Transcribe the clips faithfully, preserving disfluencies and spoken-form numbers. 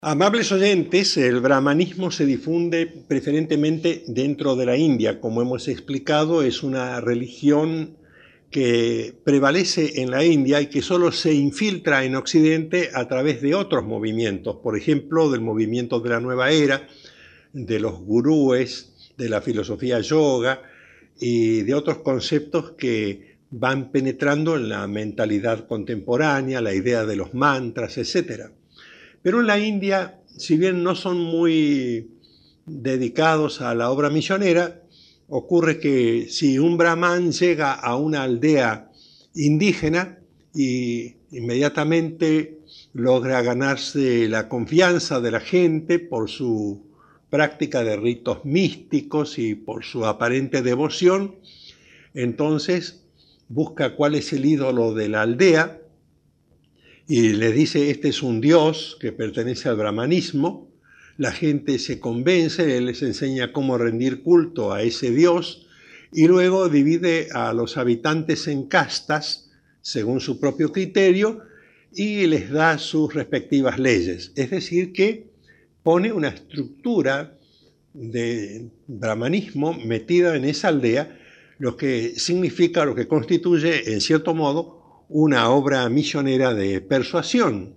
Amables oyentes, el brahmanismo se difunde preferentemente dentro de la India. Como hemos explicado, es una religión que prevalece en la India y que solo se infiltra en Occidente a través de otros movimientos, por ejemplo, del movimiento de la nueva era, de los gurúes, de la filosofía yoga y de otros conceptos que van penetrando en la mentalidad contemporánea, la idea de los mantras, etcétera. Pero en la India, si bien no son muy dedicados a la obra misionera, ocurre que si un brahman llega a una aldea indígena y inmediatamente logra ganarse la confianza de la gente por su práctica de ritos místicos y por su aparente devoción, entonces busca cuál es el ídolo de la aldea y le dice: este es un dios que pertenece al brahmanismo. La gente se convence, él les enseña cómo rendir culto a ese dios y luego divide a los habitantes en castas según su propio criterio y les da sus respectivas leyes. Es decir, que pone una estructura de brahmanismo metida en esa aldea, lo que significa, lo que constituye, en cierto modo, una obra misionera de persuasión.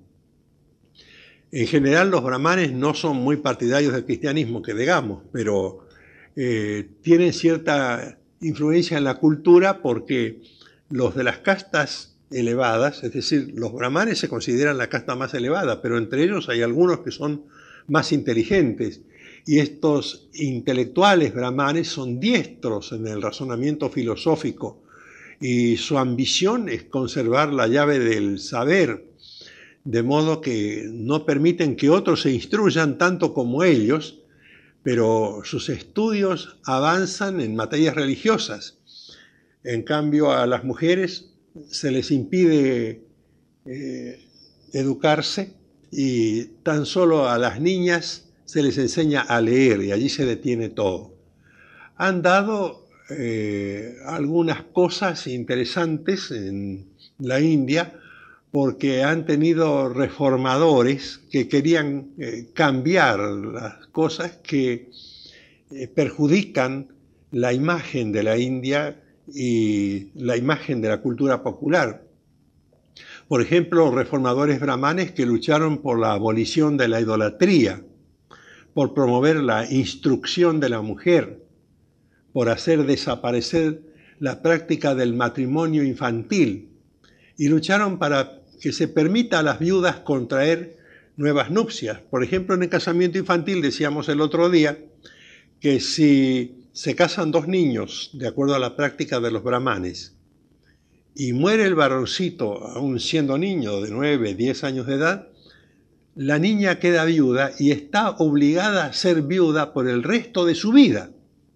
En general, los brahmanes no son muy partidarios del cristianismo, que digamos, pero eh, tienen cierta influencia en la cultura porque los de las castas elevadas, es decir, los brahmanes se consideran la casta más elevada, pero entre ellos hay algunos que son más inteligentes. Y estos intelectuales brahmanes son diestros en el razonamiento filosófico y su ambición es conservar la llave del saber, de modo que no permiten que otros se instruyan tanto como ellos, pero sus estudios avanzan en materias religiosas. En cambio, a las mujeres se les impide eh, educarse y tan solo a las niñas se les enseña a leer y allí se detiene todo. Han dado eh, algunas cosas interesantes en la India porque han tenido reformadores que querían eh, cambiar las cosas que eh, perjudican la imagen de la India y la imagen de la cultura popular. Por ejemplo, reformadores brahmanes que lucharon por la abolición de la idolatría, por promover la instrucción de la mujer, por hacer desaparecer la práctica del matrimonio infantil y lucharon para que se permita a las viudas contraer nuevas nupcias. Por ejemplo, en el casamiento infantil decíamos el otro día que si se casan dos niños, de acuerdo a la práctica de los brahmanes, y muere el varoncito, aún siendo niño de nueve, diez años de edad, la niña queda viuda y está obligada a ser viuda por el resto de su vida.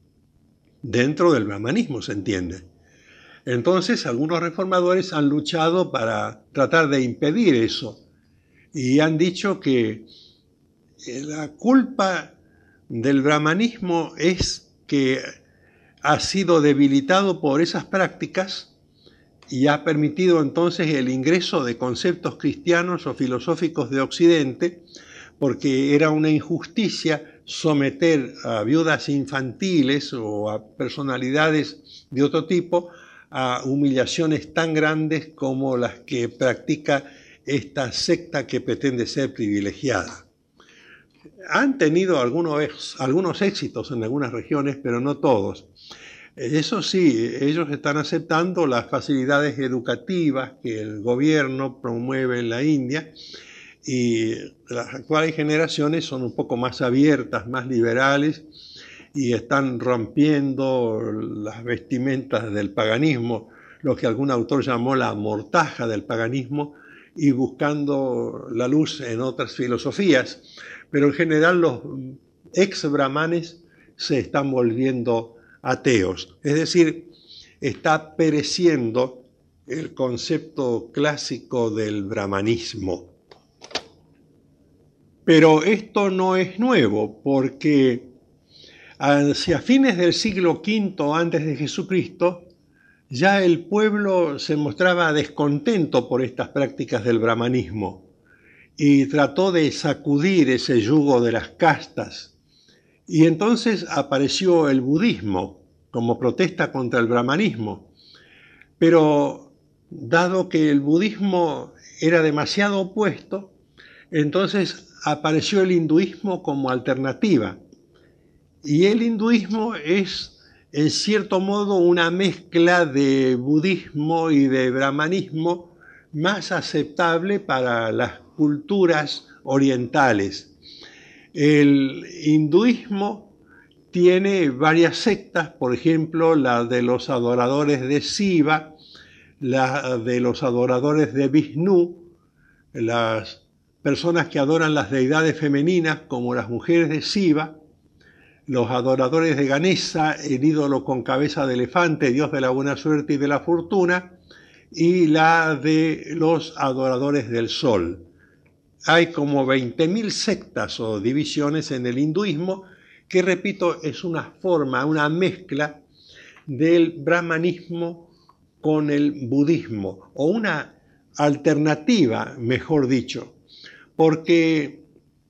Dentro del brahmanismo, se entiende. Entonces, algunos reformadores han luchado para tratar de impedir eso y han dicho que la culpa del brahmanismo es que ha sido debilitado por esas prácticas y ha permitido entonces el ingreso de conceptos cristianos o filosóficos de Occidente, porque era una injusticia someter a viudas infantiles o a personalidades de otro tipo a humillaciones tan grandes como las que practica esta secta que pretende ser privilegiada. Han tenido algunos, algunos éxitos en algunas regiones, pero no todos. Eso sí, ellos están aceptando las facilidades educativas que el gobierno promueve en la India y las actuales generaciones son un poco más abiertas, más liberales y están rompiendo las vestimentas del paganismo, lo que algún autor llamó la mortaja del paganismo, y buscando la luz en otras filosofías. Pero en general los ex-brahmanes se están volviendo ateos. Es decir, está pereciendo el concepto clásico del brahmanismo. Pero esto no es nuevo, porque hacia fines del siglo quinto antes de Jesucristo, ya el pueblo se mostraba descontento por estas prácticas del brahmanismo y trató de sacudir ese yugo de las castas. Y entonces apareció el budismo como protesta contra el brahmanismo. Pero dado que el budismo era demasiado opuesto, entonces apareció el hinduismo como alternativa. Y el hinduismo es, en cierto modo, una mezcla de budismo y de brahmanismo más aceptable para las culturas orientales. El hinduismo tiene varias sectas, por ejemplo, la de los adoradores de Shiva, la de los adoradores de Vishnu, las personas que adoran las deidades femeninas como las mujeres de Shiva, los adoradores de Ganesha, el ídolo con cabeza de elefante, dios de la buena suerte y de la fortuna, y la de los adoradores del sol. Hay como veinte mil sectas o divisiones en el hinduismo, que repito, es una forma, una mezcla del brahmanismo con el budismo, o una alternativa, mejor dicho, porque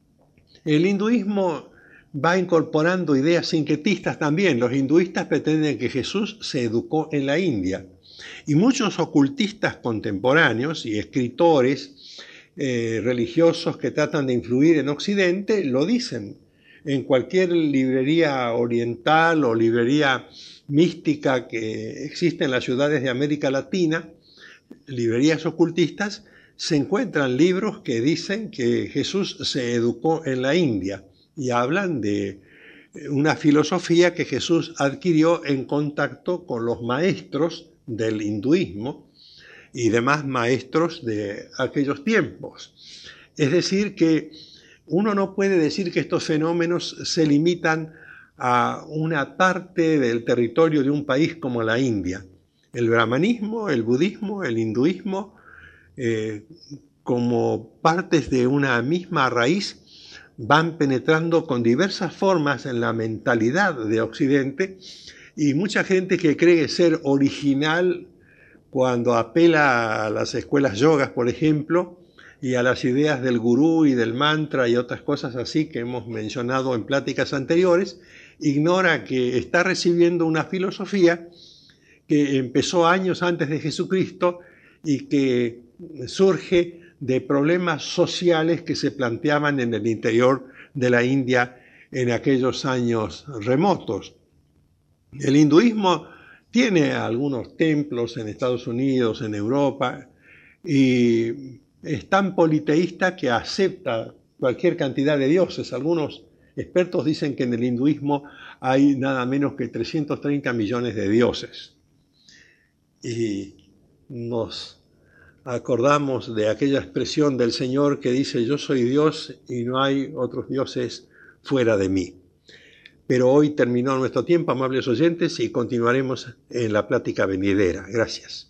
el hinduismo va incorporando ideas sincretistas también. Los hinduistas pretenden que Jesús se educó en la India, y muchos ocultistas contemporáneos y escritores eh, religiosos que tratan de influir en Occidente lo dicen. En cualquier librería oriental o librería mística que existe en las ciudades de América Latina, librerías ocultistas, se encuentran libros que dicen que Jesús se educó en la India y hablan de una filosofía que Jesús adquirió en contacto con los maestros del hinduismo y demás maestros de aquellos tiempos. Es decir, que uno no puede decir que estos fenómenos se limitan a una parte del territorio de un país como la India. El brahmanismo, el budismo, el hinduismo, eh, como partes de una misma raíz, van penetrando con diversas formas en la mentalidad de Occidente, y mucha gente que cree ser original cuando apela a las escuelas yogas, por ejemplo, y a las ideas del gurú y del mantra y otras cosas así que hemos mencionado en pláticas anteriores, ignora que está recibiendo una filosofía que empezó años antes de Jesucristo y que surge de problemas sociales que se planteaban en el interior de la India en aquellos años remotos. El hinduismo tiene algunos templos en Estados Unidos, en Europa, y es tan politeísta que acepta cualquier cantidad de dioses. Algunos expertos dicen que en el hinduismo hay nada menos que trescientos treinta millones de dioses. Y nos acordamos de aquella expresión del Señor que dice: yo soy Dios y no hay otros dioses fuera de mí. Pero hoy terminó nuestro tiempo, amables oyentes, y continuaremos en la plática venidera. Gracias.